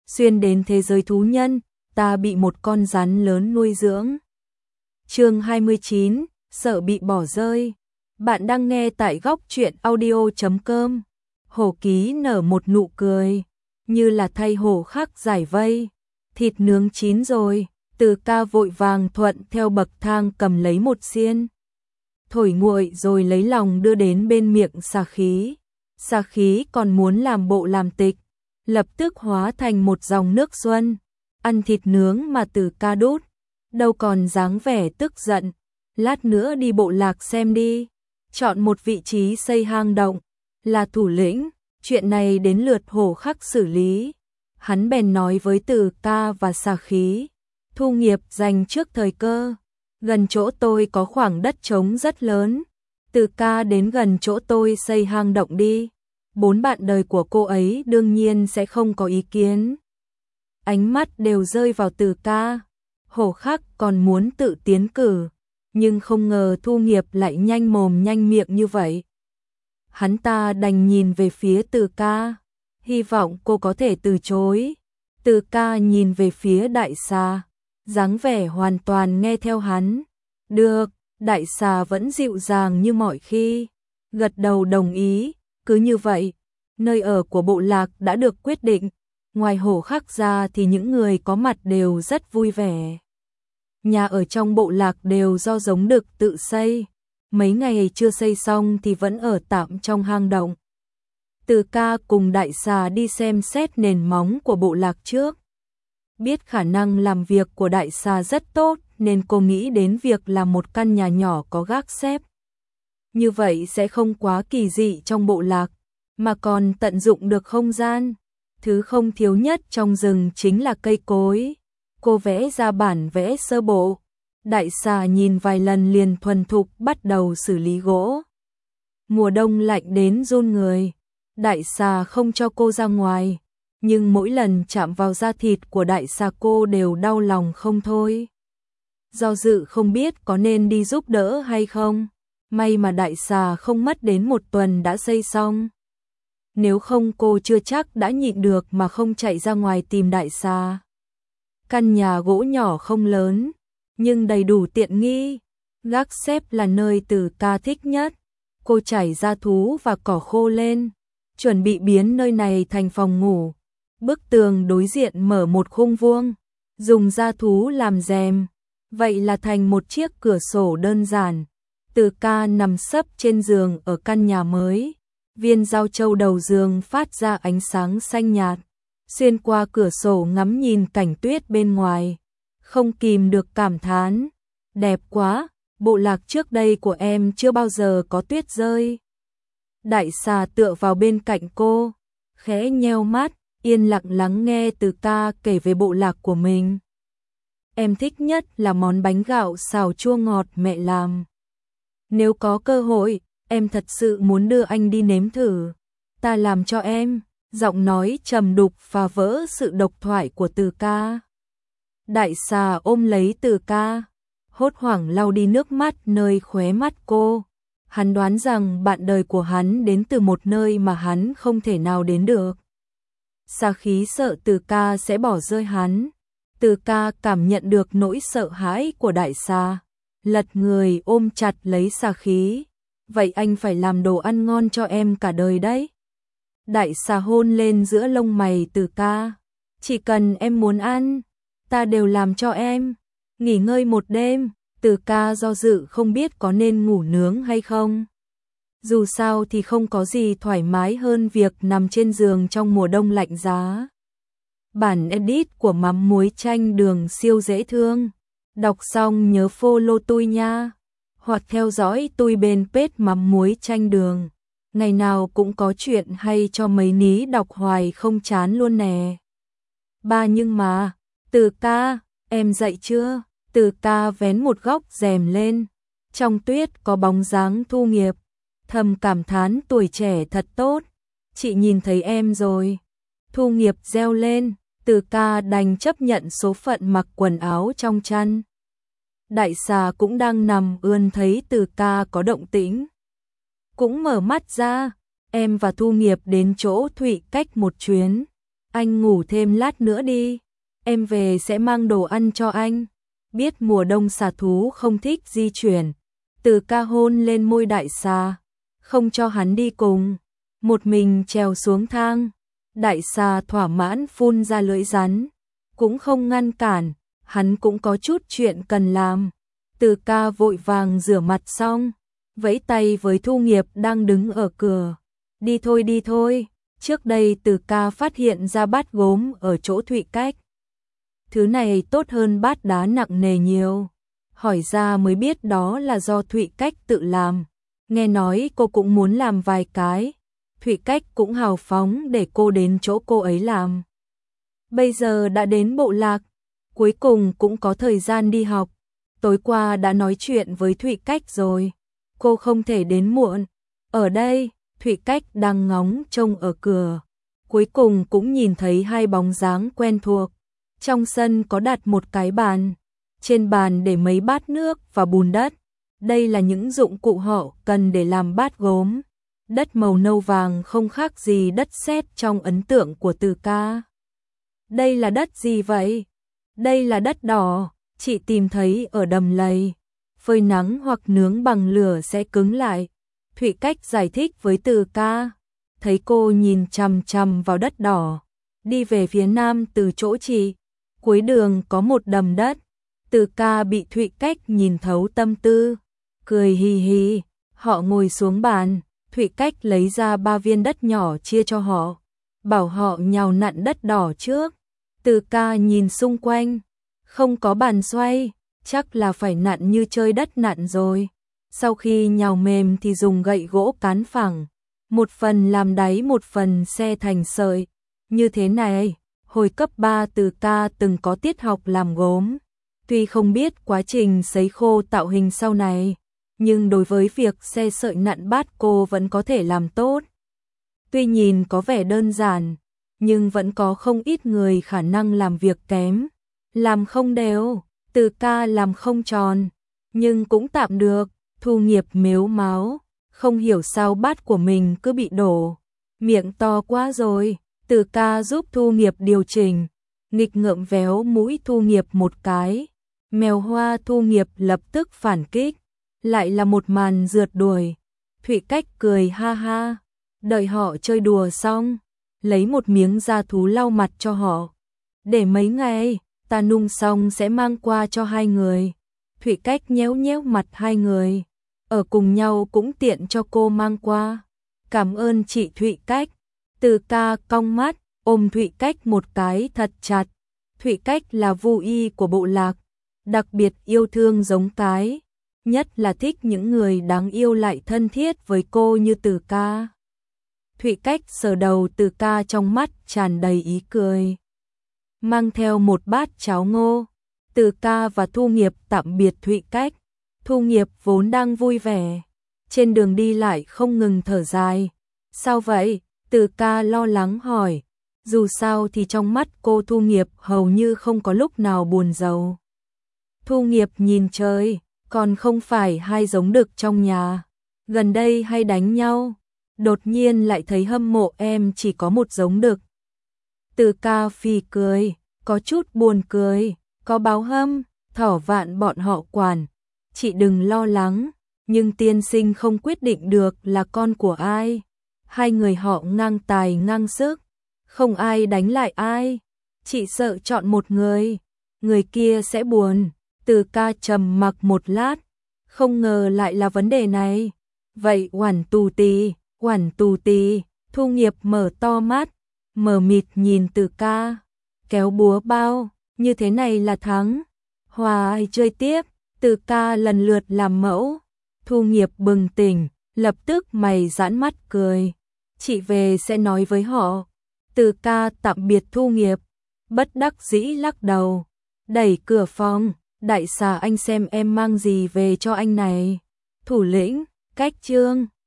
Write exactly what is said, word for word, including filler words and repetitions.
xuyên đến thế giới thú nhân, ta bị một con rắn lớn nuôi dưỡng. Chương hai mươi chín, sợ bị bỏ rơi. Bạn đang nghe tại góc truyện audio chấm com. Hổ Ký nở một nụ cười, như là thay hổ khác giải vây. Thịt nướng chín rồi, Từ Ca vội vàng thuận theo bậc thang cầm lấy một xiên. Thổi nguội rồi lấy lòng đưa đến bên miệng Xà Khí. Xà Khí còn muốn làm bộ làm tịch, lập tức hóa thành một dòng nước xuân, ăn thịt nướng mà Từ Ca đút, đâu còn dáng vẻ tức giận. Lát nữa đi bộ lạc xem đi, chọn một vị trí xây hang động, là thủ lĩnh, chuyện này đến lượt Hổ Khắc xử lý. Hắn bèn nói với Từ Ca và Xà Khí, Thu Nghiệp dành trước thời cơ, gần chỗ tôi có khoảng đất trống rất lớn, Từ Ca đến gần chỗ tôi xây hang động đi. Bốn bạn đời của cô ấy đương nhiên sẽ không có ý kiến. Ánh mắt đều rơi vào Từ Ca. Hổ Khắc còn muốn tự tiến cử, nhưng không ngờ Thu Nghiệp lại nhanh mồm nhanh miệng như vậy. Hắn ta đành nhìn về phía Từ Ca, hy vọng cô có thể từ chối. Từ Ca nhìn về phía Đại Xà, dáng vẻ hoàn toàn nghe theo hắn. Được, Đại Xà vẫn dịu dàng như mọi khi, gật đầu đồng ý. Cứ như vậy, nơi ở của bộ lạc đã được quyết định. Ngoài Hổ Khắc ra thì những người có mặt đều rất vui vẻ. Nhà ở trong bộ lạc đều do Giống Đực tự xây, mấy ngày chưa xây xong thì vẫn ở tạm trong hang động. Từ Ca cùng Đại Xà đi xem xét nền móng của bộ lạc trước. Biết khả năng làm việc của Đại Xà rất tốt nên cô nghĩ đến việc làm một căn nhà nhỏ có gác xếp. Như vậy sẽ không quá kỳ dị trong bộ lạc, mà còn tận dụng được không gian. Thứ không thiếu nhất trong rừng chính là cây cối. Cô vẽ ra bản vẽ sơ bộ. Đại Xà nhìn vài lần liền thuần thục bắt đầu xử lý gỗ. Mùa đông lạnh đến run người. Đại Xà không cho cô ra ngoài, nhưng mỗi lần chạm vào da thịt của Đại Xà cô đều đau lòng không thôi. Do dự không biết có nên đi giúp đỡ hay không. May mà Đại Xà không mất đến một tuần đã xây xong. Nếu không cô chưa chắc đã nhịn được mà không chạy ra ngoài tìm Đại Xà. Căn nhà gỗ nhỏ không lớn, nhưng đầy đủ tiện nghi. Gác xếp là nơi Từ Ca thích nhất. Cô trải da thú và cỏ khô lên, chuẩn bị biến nơi này thành phòng ngủ. Bức tường đối diện mở một khung vuông, dùng da thú làm rèm. Vậy là thành một chiếc cửa sổ đơn giản. Từ Ca nằm sấp trên giường ở căn nhà mới. Viên giao châu đầu giường phát ra ánh sáng xanh nhạt, xuyên qua cửa sổ ngắm nhìn cảnh tuyết bên ngoài, không kìm được cảm thán, đẹp quá, bộ lạc trước đây của em chưa bao giờ có tuyết rơi. Đại Xà tựa vào bên cạnh cô, khẽ nheo mắt, yên lặng lắng nghe Từ Ca kể về bộ lạc của mình. Em thích nhất là món bánh gạo xào chua ngọt mẹ làm. Nếu có cơ hội, em thật sự muốn đưa anh đi nếm thử. Ta làm cho em. Giọng nói trầm đục phá vỡ sự độc thoại của Từ Ca. Đại Xà ôm lấy Từ Ca, hốt hoảng lau đi nước mắt nơi khóe mắt cô. Hắn đoán rằng bạn đời của hắn đến từ một nơi mà hắn không thể nào đến được. Xà Khí sợ Từ Ca sẽ bỏ rơi hắn. Từ Ca cảm nhận được nỗi sợ hãi của Đại Xà, lật người ôm chặt lấy Xà Khí. Vậy anh phải làm đồ ăn ngon cho em cả đời đấy. Đại Xà hôn lên giữa lông mày Từ Ca. Chỉ cần em muốn ăn, ta đều làm cho em. Nghỉ ngơi một đêm, Từ Ca do dự không biết có nên ngủ nướng hay không. Dù sao thì không có gì thoải mái hơn việc nằm trên giường trong mùa đông lạnh giá. Bản edit của mắm muối chanh đường siêu dễ thương. Đọc xong nhớ follow tôi nha. Hoặc theo dõi tôi bên page mắm muối chanh đường. Ngày nào cũng có chuyện hay cho mấy ní đọc hoài không chán luôn nè. Ba nhưng mà, Từ Ca, em dậy chưa? Từ Ca vén một góc rèm lên. Trong tuyết có bóng dáng Thu Nghiệp. Thầm cảm thán tuổi trẻ thật tốt. Chị nhìn thấy em rồi. Thu Nghiệp reo lên. Từ Ca đành chấp nhận số phận mặc quần áo trong chăn. Đại Xà cũng đang nằm ươn thấy Từ Ca có động tĩnh. Cũng mở mắt ra, em và Thu Nghiệp đến chỗ Thụy cách một chuyến. anh ngủ thêm lát nữa đi, em về sẽ mang đồ ăn cho anh. Biết mùa đông xà thú không thích di chuyển, Từ Ca hôn lên môi đại xà, không cho hắn đi cùng, một mình trèo xuống thang. Đại xà thỏa mãn phun ra lưỡi rắn, cũng không ngăn cản, hắn cũng có chút chuyện cần làm. Từ Ca vội vàng rửa mặt xong, vẫy tay với Thu Nghiệp đang đứng ở cửa. Đi thôi đi thôi, trước đây Từ Ca phát hiện ra bát gốm ở chỗ Thụy Cách. Thứ này tốt hơn bát đá nặng nề nhiều. Hỏi ra mới biết đó là do Thụy Cách tự làm. Nghe nói cô cũng muốn làm vài cái. Thụy Cách cũng hào phóng để cô đến chỗ cô ấy làm. Bây giờ đã đến bộ lạc, cuối cùng cũng có thời gian đi học. Tối qua đã nói chuyện với Thụy Cách rồi, cô không thể đến muộn. Ở đây, Thụy Cách đang ngóng trông ở cửa, cuối cùng cũng nhìn thấy hai bóng dáng quen thuộc. Trong sân có đặt một cái bàn, trên bàn để mấy bát nước và bùn đất. Đây là những dụng cụ họ cần để làm bát gốm. Đất màu nâu vàng không khác gì đất sét trong ấn tượng của Từ Ca. Đây là đất gì vậy? Đây là đất đỏ, chị tìm thấy ở đầm lầy. Phơi nắng hoặc nướng bằng lửa sẽ cứng lại. Thụy Cách giải thích với Từ Ca. Thấy cô nhìn chằm chằm vào đất đỏ, đi về phía nam từ chỗ chị. Cuối đường có một đầm đất. Từ Ca bị Thụy Cách nhìn thấu tâm tư, cười hì hì. Họ ngồi xuống bàn, Thụy Cách lấy ra ba viên đất nhỏ chia cho họ, bảo họ nhào nặn đất đỏ trước. Từ Ca nhìn xung quanh, không có bàn xoay, chắc là phải nặn như chơi đất nặn rồi. Sau khi nhào mềm thì dùng gậy gỗ cán phẳng, một phần làm đáy một phần xe thành sợi. Như thế này, hồi cấp ba Từ Ca từng có tiết học làm gốm. Tuy không biết quá trình sấy khô tạo hình sau này, nhưng đối với việc xe sợi nặn bát cô vẫn có thể làm tốt. Tuy nhìn có vẻ đơn giản, nhưng vẫn có không ít người khả năng làm việc kém. Làm không đều, Từ Ca làm không tròn, nhưng cũng tạm được. Thu Nghiệp mếu máo, không hiểu sao bát của mình cứ bị đổ. Miệng to quá rồi, Từ Ca giúp Thu Nghiệp điều chỉnh, nghịch ngợm véo mũi Thu Nghiệp một cái. Mèo hoa Thu Nghiệp lập tức phản kích, lại là một màn rượt đuổi. Thụy Cách cười ha ha, đợi họ chơi đùa xong, lấy một miếng da thú lau mặt cho họ. Để mấy ngày, ta nung xong sẽ mang qua cho hai người. Thụy Cách nhéo nhéo mặt hai người, ở cùng nhau cũng tiện cho cô mang qua. Cảm ơn chị Thụy Cách. Từ Ca cong mắt, ôm Thụy Cách một cái thật chặt. Thụy Cách là vu y của bộ lạc, đặc biệt yêu thương giống cái, nhất là thích những người đáng yêu lại thân thiết với cô như Từ Ca. Thụy Cách sờ đầu Từ Ca, trong mắt tràn đầy ý cười, mang theo một bát cháo ngô. Từ Ca và Thu Nghiệp tạm biệt Thụy Cách. Thu Nghiệp vốn đang vui vẻ, trên đường đi lại không ngừng thở dài. Sao vậy? Từ Ca lo lắng hỏi. Dù sao thì trong mắt cô Thu Nghiệp hầu như không có lúc nào buồn rầu. Thu Nghiệp nhìn trời, còn không phải hai giống đực trong nhà gần đây hay đánh nhau, đột nhiên lại thấy hâm mộ em chỉ có một giống đực. Từ Ca phì cười, có chút buồn cười. Có báo hâm, thỏ vạn bọn họ quản. Chị đừng lo lắng, nhưng tiên sinh không quyết định được là con của ai. Hai người họ ngang tài ngang sức, không ai đánh lại ai. Chị sợ chọn một người, người kia sẽ buồn. Từ Ca trầm mặc một lát, không ngờ lại là vấn đề này. Vậy Oản Tù Tì, Oản Tù Tì. Thu Nghiệp mở to mắt, mờ mịt nhìn Từ Ca, kéo búa bao. Như thế này là thắng. Hòa ai chơi tiếp. Từ Ca lần lượt làm mẫu. Thu Nghiệp bừng tỉnh, lập tức mày giãn mắt cười. Chị về sẽ nói với họ. Từ Ca tạm biệt Thu Nghiệp, bất đắc dĩ lắc đầu, đẩy cửa phòng. Đại xà, anh xem em mang gì về cho anh này. Thủ lĩnh, Cách Trương.